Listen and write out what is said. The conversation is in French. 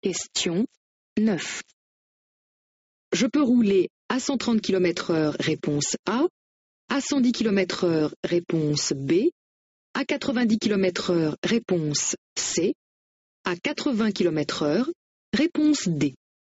Question 9. Je peux rouler à 130 km/h, réponse A, à 110 km/h, réponse B, à 90 km/h, réponse C, à 80 km/h, réponse D.